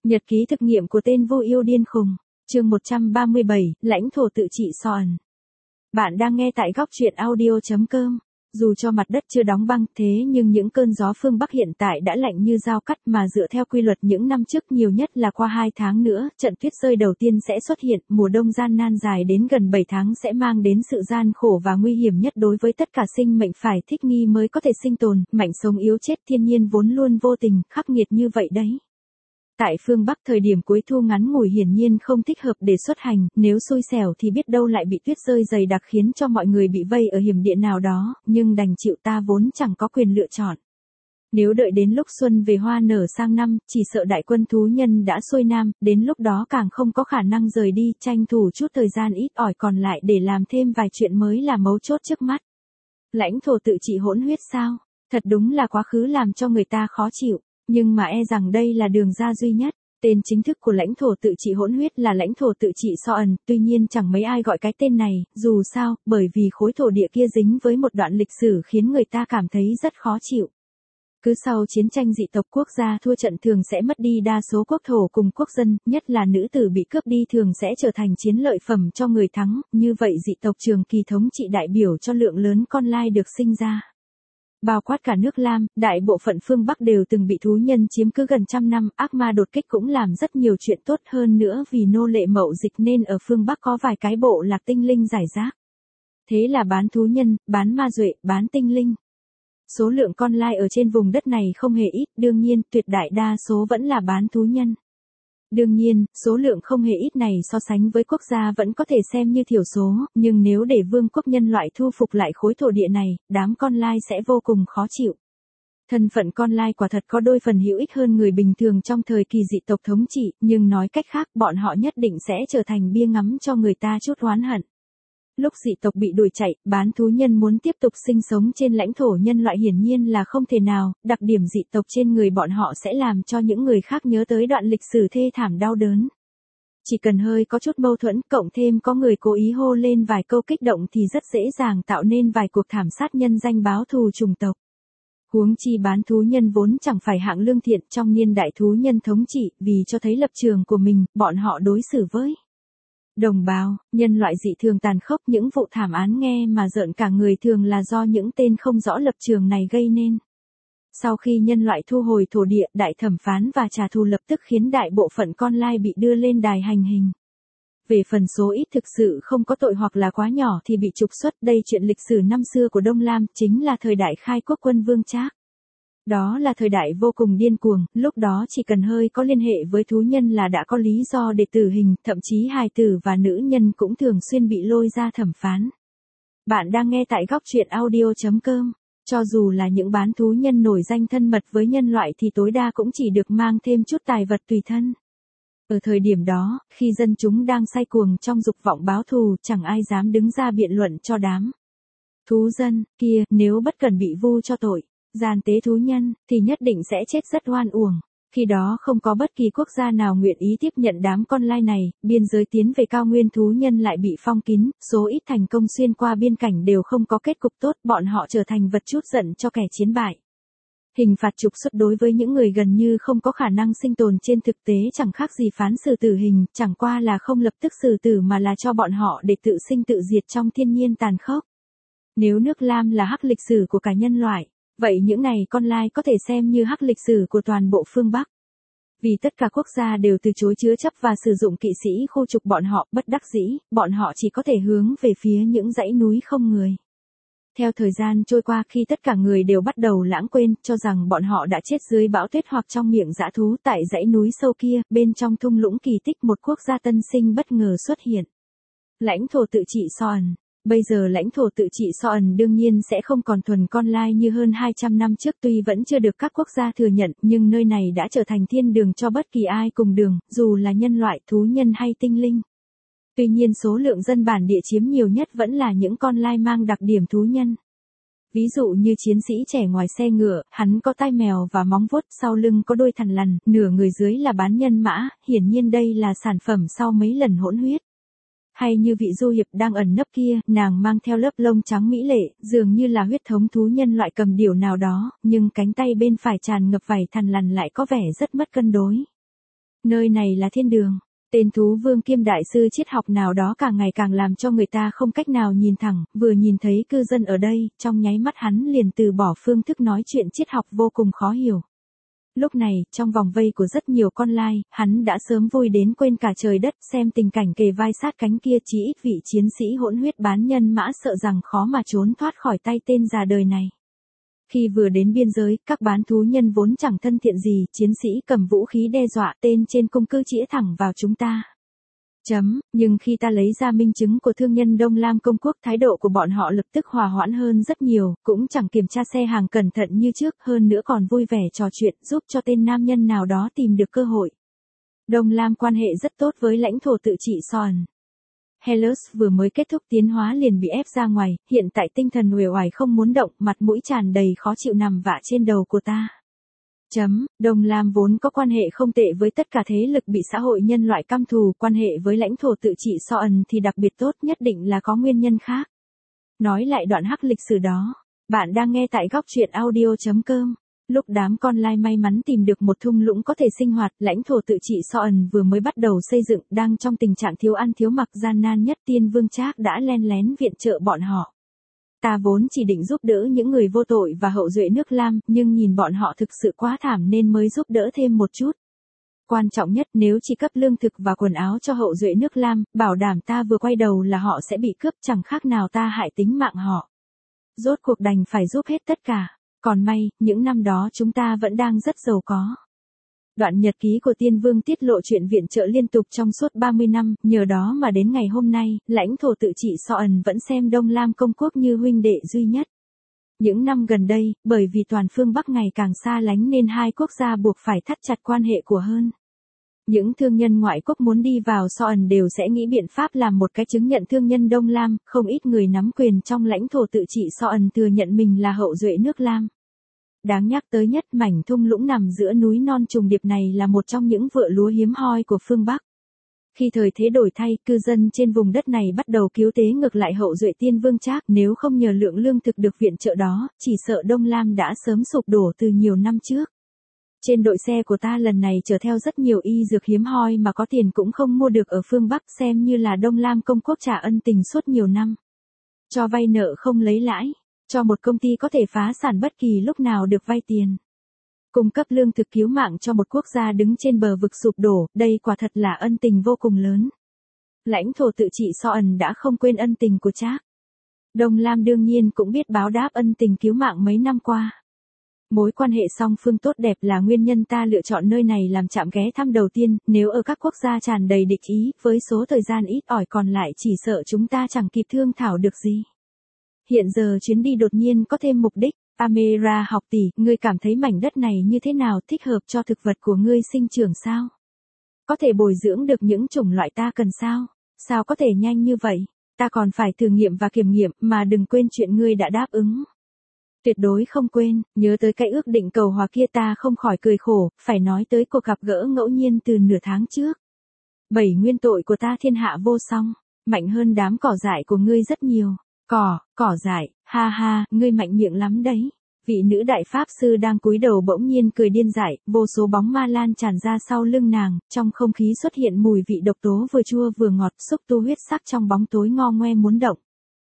Nhật ký thực nghiệm của tên vô yêu điên khùng. Chương 137, lãnh thổ tự trị Soan. Bạn đang nghe tại góc truyện audio.com. Dù cho mặt đất chưa đóng băng thế nhưng những cơn gió phương Bắc hiện tại đã lạnh như dao cắt, mà dựa theo quy luật những năm trước nhiều nhất là qua 2 tháng nữa, trận tuyết rơi đầu tiên sẽ xuất hiện, mùa đông gian nan dài đến gần 7 tháng sẽ mang đến sự gian khổ và nguy hiểm nhất đối với tất cả sinh mệnh, phải thích nghi mới có thể sinh tồn, mạnh sống yếu chết, thiên nhiên vốn luôn vô tình, khắc nghiệt như vậy đấy. Tại phương Bắc thời điểm cuối thu ngắn ngủi hiển nhiên không thích hợp để xuất hành, nếu xui xẻo thì biết đâu lại bị tuyết rơi dày đặc khiến cho mọi người bị vây ở hiểm địa nào đó, nhưng đành chịu, ta vốn chẳng có quyền lựa chọn. Nếu đợi đến lúc xuân về hoa nở sang năm, chỉ sợ đại quân thú nhân đã xuôi nam, đến lúc đó càng không có khả năng rời đi, tranh thủ chút thời gian ít ỏi còn lại để làm thêm vài chuyện mới là mấu chốt trước mắt. Lãnh thổ tự trị hỗn huyết sao? Thật đúng là quá khứ làm cho người ta khó chịu. Nhưng mà e rằng đây là đường ra duy nhất. Tên chính thức của lãnh thổ tự trị hỗn huyết là lãnh thổ tự trị Soan, tuy nhiên chẳng mấy ai gọi cái tên này, dù sao, bởi vì khối thổ địa kia dính với một đoạn lịch sử khiến người ta cảm thấy rất khó chịu. Cứ sau chiến tranh dị tộc, quốc gia thua trận thường sẽ mất đi đa số quốc thổ cùng quốc dân, nhất là nữ tử bị cướp đi thường sẽ trở thành chiến lợi phẩm cho người thắng, như vậy dị tộc trường kỳ thống trị đại biểu cho lượng lớn con lai được sinh ra. Bao quát cả nước Lam, đại bộ phận phương Bắc đều từng bị thú nhân chiếm cứ gần trăm năm, ác ma đột kích cũng làm rất nhiều chuyện tốt hơn nữa vì nô lệ mậu dịch nên ở phương Bắc có vài cái bộ lạc tinh linh rải rác. Thế là bán thú nhân, bán ma duệ, bán tinh linh. Số lượng con lai ở trên vùng đất này không hề ít, đương nhiên, tuyệt đại đa số vẫn là bán thú nhân. Đương nhiên, số lượng không hề ít này so sánh với quốc gia vẫn có thể xem như thiểu số, nhưng nếu để vương quốc nhân loại thu phục lại khối thổ địa này, đám con lai sẽ vô cùng khó chịu. Thân phận con lai quả thật có đôi phần hữu ích hơn người bình thường trong thời kỳ dị tộc thống trị, nhưng nói cách khác, bọn họ nhất định sẽ trở thành bia ngắm cho người ta chút oán hận. Lúc dị tộc bị đuổi chạy, bán thú nhân muốn tiếp tục sinh sống trên lãnh thổ nhân loại hiển nhiên là không thể nào, đặc điểm dị tộc trên người bọn họ sẽ làm cho những người khác nhớ tới đoạn lịch sử thê thảm đau đớn. Chỉ cần hơi có chút mâu thuẫn, cộng thêm có người cố ý hô lên vài câu kích động thì rất dễ dàng tạo nên vài cuộc thảm sát nhân danh báo thù chủng tộc. Huống chi bán thú nhân vốn chẳng phải hạng lương thiện trong niên đại thú nhân thống trị, vì cho thấy lập trường của mình, bọn họ đối xử với đồng bào, nhân loại dị thường tàn khốc, những vụ thảm án nghe mà rợn cả người thường là do những tên không rõ lập trường này gây nên. Sau khi nhân loại thu hồi thổ địa, đại thẩm phán và trả thù lập tức khiến đại bộ phận con lai bị đưa lên đài hành hình. Về phần số ít thực sự không có tội hoặc là quá nhỏ thì bị trục xuất, đây chuyện lịch sử năm xưa của Đông Lam, chính là thời đại khai quốc quân Vương Trác. Đó là thời đại vô cùng điên cuồng, lúc đó chỉ cần hơi có liên hệ với thú nhân là đã có lý do để tử hình, thậm chí hài tử và nữ nhân cũng thường xuyên bị lôi ra thẩm phán. Bạn đang nghe tại góc truyện audio.com. Cho dù là những bán thú nhân nổi danh thân mật với nhân loại thì tối đa cũng chỉ được mang thêm chút tài vật tùy thân. Ở thời điểm đó, khi dân chúng đang say cuồng trong dục vọng báo thù, chẳng ai dám đứng ra biện luận cho đám thú dân kia, nếu bất cần bị vu cho tội gian tế thú nhân, thì nhất định sẽ chết rất oan uổng. Khi đó không có bất kỳ quốc gia nào nguyện ý tiếp nhận đám con lai này, biên giới tiến về cao nguyên thú nhân lại bị phong kín, số ít thành công xuyên qua biên cảnh đều không có kết cục tốt, bọn họ trở thành vật chút giận cho kẻ chiến bại. Hình phạt trục xuất đối với những người gần như không có khả năng sinh tồn trên thực tế chẳng khác gì phán xử tử hình, chẳng qua là không lập tức xử tử mà là cho bọn họ để tự sinh tự diệt trong thiên nhiên tàn khốc. Nếu nước Lam là hắc lịch sử của cả nhân loại, vậy những này con lai có thể xem như hắc lịch sử của toàn bộ phương Bắc. Vì tất cả quốc gia đều từ chối chứa chấp và sử dụng kỵ sĩ khu trục bọn họ, bất đắc dĩ, bọn họ chỉ có thể hướng về phía những dãy núi không người. Theo thời gian trôi qua, khi tất cả người đều bắt đầu lãng quên, cho rằng bọn họ đã chết dưới bão tuyết hoặc trong miệng dã thú tại dãy núi sâu kia, bên trong thung lũng kỳ tích một quốc gia tân sinh bất ngờ xuất hiện. Lãnh thổ tự trị Soan. Bây giờ lãnh thổ tự trị Soan đương nhiên sẽ không còn thuần con lai như hơn 200 năm trước, tuy vẫn chưa được các quốc gia thừa nhận, nhưng nơi này đã trở thành thiên đường cho bất kỳ ai cùng đường, dù là nhân loại, thú nhân hay tinh linh. Tuy nhiên số lượng dân bản địa chiếm nhiều nhất vẫn là những con lai mang đặc điểm thú nhân. Ví dụ như chiến sĩ trẻ ngoài xe ngựa, hắn có tai mèo và móng vuốt, sau lưng có đôi thằn lằn, nửa người dưới là bán nhân mã, hiển nhiên đây là sản phẩm sau mấy lần hỗn huyết. Hay như vị du hiệp đang ẩn nấp kia, nàng mang theo lớp lông trắng mỹ lệ, dường như là huyết thống thú nhân loại cầm điểu nào đó, nhưng cánh tay bên phải tràn ngập vảy thằn lằn lại có vẻ rất mất cân đối. Nơi này là thiên đường. Tên thú vương kiêm đại sư triết học nào đó càng ngày càng làm cho người ta không cách nào nhìn thẳng, vừa nhìn thấy cư dân ở đây, trong nháy mắt hắn liền từ bỏ phương thức nói chuyện triết học vô cùng khó hiểu. Lúc này, trong vòng vây của rất nhiều con lai, hắn đã sớm vui đến quên cả trời đất, xem tình cảnh kề vai sát cánh kia, chỉ ít vị chiến sĩ hỗn huyết bán nhân mã sợ rằng khó mà trốn thoát khỏi tay tên già đời này. Khi vừa đến biên giới, các bán thú nhân vốn chẳng thân thiện gì, chiến sĩ cầm vũ khí đe dọa, tên trên cung cứ chĩa thẳng vào chúng ta. Nhưng khi ta lấy ra minh chứng của thương nhân Đông Lam công quốc, thái độ của bọn họ lập tức hòa hoãn hơn rất nhiều, cũng chẳng kiểm tra xe hàng cẩn thận như trước, hơn nữa còn vui vẻ trò chuyện, giúp cho tên nam nhân nào đó tìm được cơ hội. Đông Lam quan hệ rất tốt với lãnh thổ tự trị Soan. Hellas vừa mới kết thúc tiến hóa liền bị ép ra ngoài, hiện tại tinh thần uể oải không muốn động, mặt mũi tràn đầy khó chịu nằm vạ trên đầu của ta. Đông Lam vốn có quan hệ không tệ với tất cả thế lực bị xã hội nhân loại căm thù, quan hệ với lãnh thổ tự trị Soan thì đặc biệt tốt, nhất định là có nguyên nhân khác. Nói lại đoạn hắc lịch sử đó, bạn đang nghe tại góc truyện audio.com. Lúc đám con lai may mắn tìm được một thung lũng có thể sinh hoạt, lãnh thổ tự trị Soan vừa mới bắt đầu xây dựng, đang trong tình trạng thiếu ăn thiếu mặc gian nan nhất, Tiên Vương Trác đã len lén viện trợ bọn họ. Ta vốn chỉ định giúp đỡ những người vô tội và hậu duệ nước Lam, nhưng nhìn bọn họ thực sự quá thảm nên mới giúp đỡ thêm một chút. Quan trọng nhất, nếu chỉ cấp lương thực và quần áo cho hậu duệ nước Lam, bảo đảm ta vừa quay đầu là họ sẽ bị cướp, chẳng khác nào ta hại tính mạng họ. Rốt cuộc đành phải giúp hết tất cả. Còn may, những năm đó chúng ta vẫn đang rất giàu có. Đoạn nhật ký của Tiên Vương tiết lộ chuyện viện trợ liên tục trong suốt 30 năm, nhờ đó mà đến ngày hôm nay, lãnh thổ tự trị Soan vẫn xem Đông Lam công quốc như huynh đệ duy nhất. Những năm gần đây, bởi vì toàn phương Bắc ngày càng xa lánh nên hai quốc gia buộc phải thắt chặt quan hệ của hơn. Những thương nhân ngoại quốc muốn đi vào Soan đều sẽ nghĩ biện pháp làm một cái chứng nhận thương nhân Đông Lam, không ít người nắm quyền trong lãnh thổ tự trị Soan thừa nhận mình là hậu duệ nước Lam. Đáng nhắc tới nhất, mảnh thung lũng nằm giữa núi non trùng điệp này là một trong những vựa lúa hiếm hoi của phương Bắc. Khi thời thế đổi thay, cư dân trên vùng đất này bắt đầu cứu tế ngược lại hậu duệ Tiên Vương Trác, nếu không nhờ lượng lương thực được viện trợ đó, chỉ sợ Đông Lam đã sớm sụp đổ từ nhiều năm trước. Trên đội xe của ta lần này chở theo rất nhiều y dược hiếm hoi mà có tiền cũng không mua được ở phương Bắc, xem như là Đông Lam công quốc trả ân tình suốt nhiều năm. Cho vay nợ không lấy lãi. Cho một công ty có thể phá sản bất kỳ lúc nào được vay tiền. Cung cấp lương thực cứu mạng cho một quốc gia đứng trên bờ vực sụp đổ, đây quả thật là ân tình vô cùng lớn. Lãnh thổ tự trị Soan đã không quên ân tình của Trác. Đông Lam đương nhiên cũng biết báo đáp ân tình cứu mạng mấy năm qua. Mối quan hệ song phương tốt đẹp là nguyên nhân ta lựa chọn nơi này làm trạm ghé thăm đầu tiên, nếu ở các quốc gia tràn đầy địch ý, với số thời gian ít ỏi còn lại chỉ sợ chúng ta chẳng kịp thương thảo được gì. Hiện giờ chuyến đi đột nhiên có thêm mục đích. Amera học tỷ, ngươi cảm thấy mảnh đất này như thế nào, thích hợp cho thực vật của ngươi sinh trưởng sao? Có thể bồi dưỡng được những chủng loại ta cần sao? Sao có thể nhanh như vậy? Ta còn phải thử nghiệm và kiểm nghiệm, mà đừng quên chuyện ngươi đã đáp ứng. Tuyệt đối không quên, nhớ tới cái ước định cầu hòa kia ta không khỏi cười khổ, phải nói tới cuộc gặp gỡ ngẫu nhiên từ nửa tháng trước. 7 nguyên tội của ta thiên hạ vô song, mạnh hơn đám cỏ dại của ngươi rất nhiều. Cỏ dại, ha ha, ngươi mạnh miệng lắm đấy. Vị nữ đại pháp sư đang cúi đầu bỗng nhiên cười điên dại, vô số bóng ma lan tràn ra sau lưng nàng, trong không khí xuất hiện mùi vị độc tố vừa chua vừa ngọt, xúc tu huyết sắc trong bóng tối ngo ngoe muốn động.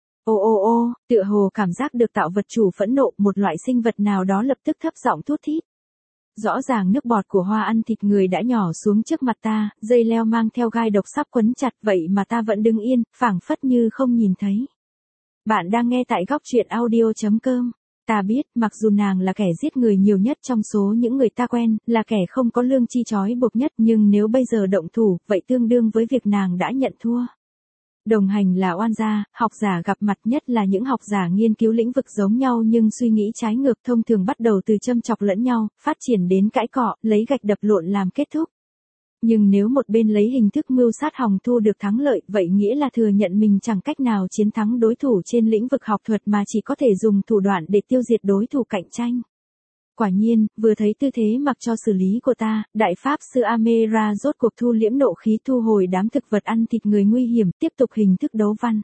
Ô, tựa hồ cảm giác được tạo vật chủ phẫn nộ, một loại sinh vật nào đó lập tức thấp giọng thút thít. Rõ ràng nước bọt của hoa ăn thịt người đã nhỏ xuống trước mặt ta, dây leo mang theo gai độc sắp quấn chặt, vậy mà ta vẫn đứng yên, phảng phất như không nhìn thấy. Bạn đang nghe tại góc truyện audio.com. Ta biết, mặc dù nàng là kẻ giết người nhiều nhất trong số những người ta quen, là kẻ không có lương chi trói buộc nhất, nhưng nếu bây giờ động thủ, vậy tương đương với việc nàng đã nhận thua. Đồng hành là oan gia, học giả gặp mặt, nhất là những học giả nghiên cứu lĩnh vực giống nhau nhưng suy nghĩ trái ngược, thông thường bắt đầu từ châm chọc lẫn nhau, phát triển đến cãi cọ, lấy gạch đập lộn làm kết thúc. Nhưng nếu một bên lấy hình thức mưu sát hòng thu được thắng lợi, vậy nghĩa là thừa nhận mình chẳng cách nào chiến thắng đối thủ trên lĩnh vực học thuật mà chỉ có thể dùng thủ đoạn để tiêu diệt đối thủ cạnh tranh. Quả nhiên, vừa thấy tư thế mặc cho xử lý của ta, đại pháp sư Amera rốt cuộc thu liễm nộ khí, thu hồi đám thực vật ăn thịt người nguy hiểm, tiếp tục hình thức đấu văn.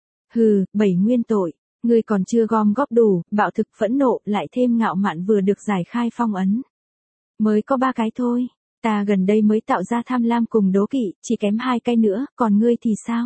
7 nguyên tội, ngươi còn chưa gom góp đủ, bạo thực, phẫn nộ, lại thêm ngạo mạn vừa được giải khai phong ấn. Mới có 3 cái thôi. Ta gần đây mới tạo ra tham lam cùng đố kỵ, chỉ kém 2 cái nữa, còn ngươi thì sao?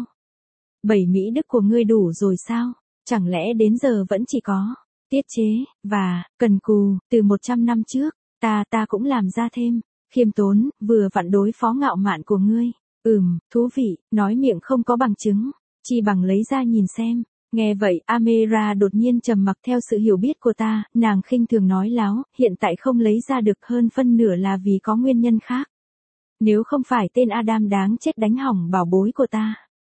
7 mỹ đức của ngươi đủ rồi sao? Chẳng lẽ đến giờ vẫn chỉ có tiết chế và cần cù từ 100 năm trước, ta cũng làm ra thêm, khiêm tốn, vừa vặn đối phó ngạo mạn của ngươi. Thú vị, nói miệng không có bằng chứng, chi bằng lấy ra nhìn xem. Nghe vậy, Amira đột nhiên trầm mặc theo sự hiểu biết của ta, nàng khinh thường nói láo, hiện tại không lấy ra được hơn phân nửa là vì có nguyên nhân khác. Nếu không phải tên Adam đáng chết đánh hỏng bảo bối của ta.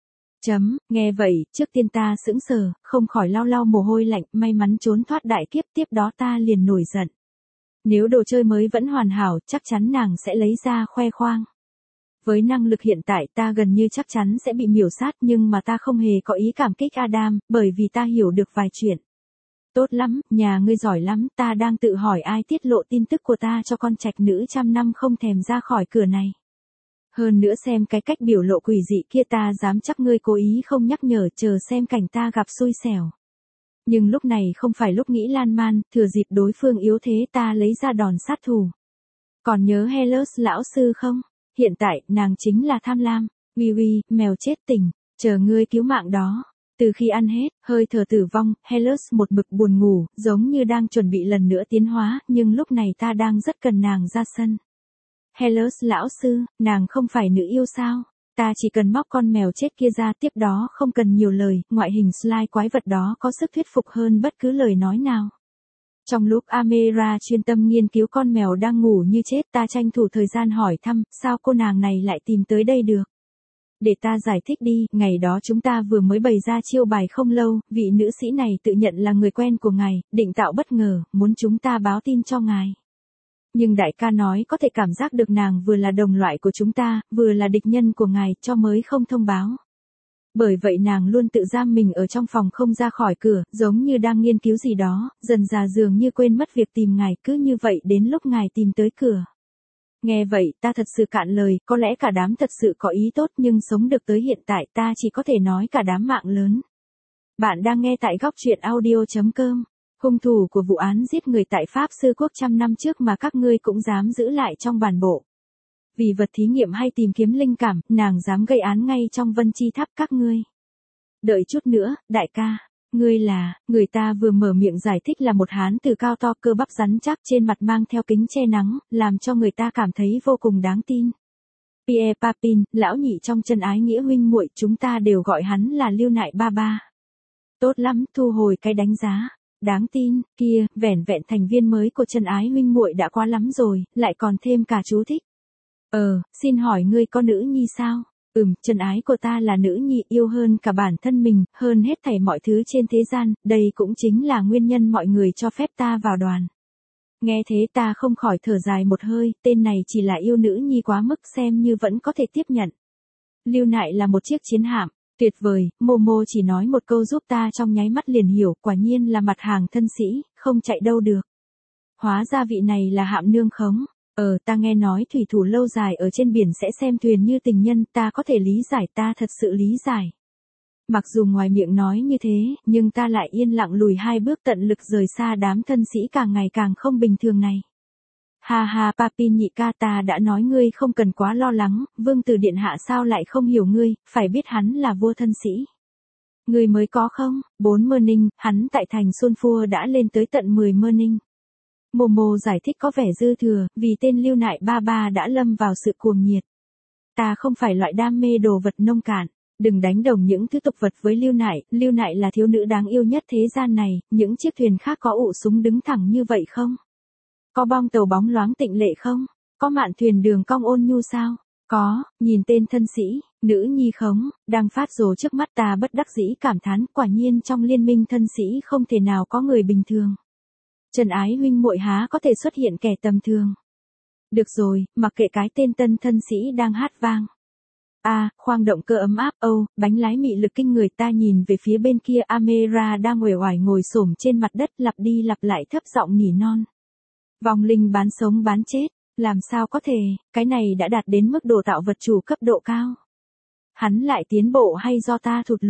Nghe vậy, trước tiên ta sững sờ, không khỏi lau lau mồ hôi lạnh, may mắn trốn thoát đại kiếp, tiếp đó ta liền nổi giận. Nếu đồ chơi mới vẫn hoàn hảo, chắc chắn nàng sẽ lấy ra khoe khoang. Với năng lực hiện tại ta gần như chắc chắn sẽ bị miểu sát, nhưng mà ta không hề có ý cảm kích Adam, bởi vì ta hiểu được vài chuyện. Tốt lắm, nhà ngươi giỏi lắm, ta đang tự hỏi ai tiết lộ tin tức của ta cho con trạch nữ trăm năm không thèm ra khỏi cửa này. Hơn nữa xem cái cách biểu lộ quỷ dị kia, ta dám chắc ngươi cố ý không nhắc nhở, chờ xem cảnh ta gặp xui xẻo. Nhưng lúc này không phải lúc nghĩ lan man, thừa dịp đối phương yếu thế ta lấy ra đòn sát thủ. Còn nhớ Hellas lão sư không? Hiện tại, nàng chính là tham lam. Uy, mèo chết tỉnh, chờ ngươi cứu mạng đó. Từ khi ăn hết, hơi thở tử vong, Hellas một mực buồn ngủ, giống như đang chuẩn bị lần nữa tiến hóa, nhưng lúc này ta đang rất cần nàng ra sân. Hellas lão sư, nàng không phải nữ yêu sao? Ta chỉ cần móc con mèo chết kia ra, tiếp đó không cần nhiều lời, ngoại hình slime quái vật đó có sức thuyết phục hơn bất cứ lời nói nào. Trong lúc Amira chuyên tâm nghiên cứu con mèo đang ngủ như chết, ta tranh thủ thời gian hỏi thăm, sao cô nàng này lại tìm tới đây được? Để ta giải thích đi, ngày đó chúng ta vừa mới bày ra chiêu bài không lâu, vị nữ sĩ này tự nhận là người quen của ngài, định tạo bất ngờ, muốn chúng ta báo tin cho ngài. Nhưng đại ca nói có thể cảm giác được nàng vừa là đồng loại của chúng ta, vừa là địch nhân của ngài, cho mới không thông báo. Bởi vậy nàng luôn tự giam mình ở trong phòng không ra khỏi cửa, giống như đang nghiên cứu gì đó, dần dà dường như quên mất việc tìm ngài, cứ như vậy đến lúc ngài tìm tới cửa. Nghe vậy, ta thật sự cạn lời, có lẽ cả đám thật sự có ý tốt, nhưng sống được tới hiện tại ta chỉ có thể nói cả đám mạng lớn. Bạn đang nghe tại góc truyện audio.com. Hung thủ của vụ án giết người tại Pháp Sư Quốc trăm năm trước mà các ngươi cũng dám giữ lại trong bản bộ. Vì vật thí nghiệm hay tìm kiếm linh cảm, nàng dám gây án ngay trong Vân Chi Tháp các ngươi. Đợi chút nữa, đại ca. Ngươi là, người ta vừa mở miệng giải thích là một hán tử cao to cơ bắp rắn chắc trên mặt mang theo kính che nắng, làm cho người ta cảm thấy vô cùng đáng tin. Pierre Papin, lão nhị trong chân ái nghĩa huynh muội, chúng ta đều gọi hắn là Lưu Nại Ba Ba. Tốt lắm, thu hồi cái đánh giá. Đáng tin, kia, vẻn vẹn thành viên mới của chân ái huynh muội đã quá lắm rồi, lại còn thêm cả chú thích. Xin hỏi ngươi có nữ nhi sao? Chân ái của ta là nữ nhi, yêu hơn cả bản thân mình, hơn hết thảy mọi thứ trên thế gian, đây cũng chính là nguyên nhân mọi người cho phép ta vào đoàn. Nghe thế ta không khỏi thở dài một hơi, tên này chỉ là yêu nữ nhi quá mức, xem như vẫn có thể tiếp nhận. Lưu Nại là một chiếc chiến hạm, tuyệt vời, Momo chỉ nói một câu giúp ta trong nháy mắt liền hiểu, quả nhiên là mặt hàng thân sĩ, không chạy đâu được. Hóa ra vị này là hạm nương khống. Ta nghe nói thủy thủ lâu dài ở trên biển sẽ xem thuyền như tình nhân, ta có thể lý giải, ta thật sự lý giải. Mặc dù ngoài miệng nói như thế, nhưng ta lại yên lặng lùi 2 bước, tận lực rời xa đám thân sĩ càng ngày càng không bình thường này. Ha ha, Papin nhị ca, ta đã nói ngươi không cần quá lo lắng, vương tử điện hạ sao lại không hiểu ngươi, phải biết hắn là vua thân sĩ. Ngươi mới có không? 4 mơ ninh, hắn tại thành Xuân Phua đã lên tới tận 10 mơ ninh. Momo giải thích có vẻ dư thừa, vì tên Lưu Nại Ba Ba đã lâm vào sự cuồng nhiệt. Ta không phải loại đam mê đồ vật nông cạn, đừng đánh đồng những thứ tục vật với Lưu Nại là thiếu nữ đáng yêu nhất thế gian này, những chiếc thuyền khác có ụ súng đứng thẳng như vậy không? Có bong tàu bóng loáng tịnh lệ không? Có mạn thuyền đường cong ôn nhu sao? Có, nhìn tên thân sĩ, nữ nhi khống, đang phát rồ trước mắt ta bất đắc dĩ cảm thán, quả nhiên trong liên minh thân sĩ không thể nào có người bình thường. Trần ái huynh muội há có thể xuất hiện kẻ tầm thường. Được rồi, mặc kệ cái tên tân thân sĩ đang hát vang. Khoang động cơ ấm áp, bánh lái mị lực kinh người, ta nhìn về phía bên kia, Amira đang uể oải ngồi xổm trên mặt đất, lặp đi lặp lại thấp giọng nỉ non. Vong linh bán sống bán chết, làm sao có thể, cái này đã đạt đến mức độ tạo vật chủ cấp độ cao. Hắn lại tiến bộ hay do ta thụt lùi?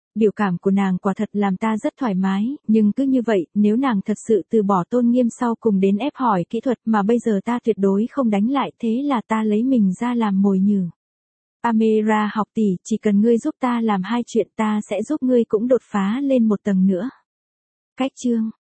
Biểu cảm của nàng quả thật làm ta rất thoải mái, nhưng cứ như vậy, nếu nàng thật sự từ bỏ tôn nghiêm sau cùng đến ép hỏi kỹ thuật mà bây giờ ta tuyệt đối không đánh lại, thế là ta lấy mình ra làm mồi nhử. Amira học tỷ, chỉ cần ngươi giúp ta làm 2 chuyện ta sẽ giúp ngươi cũng đột phá lên một tầng nữa. Cách chương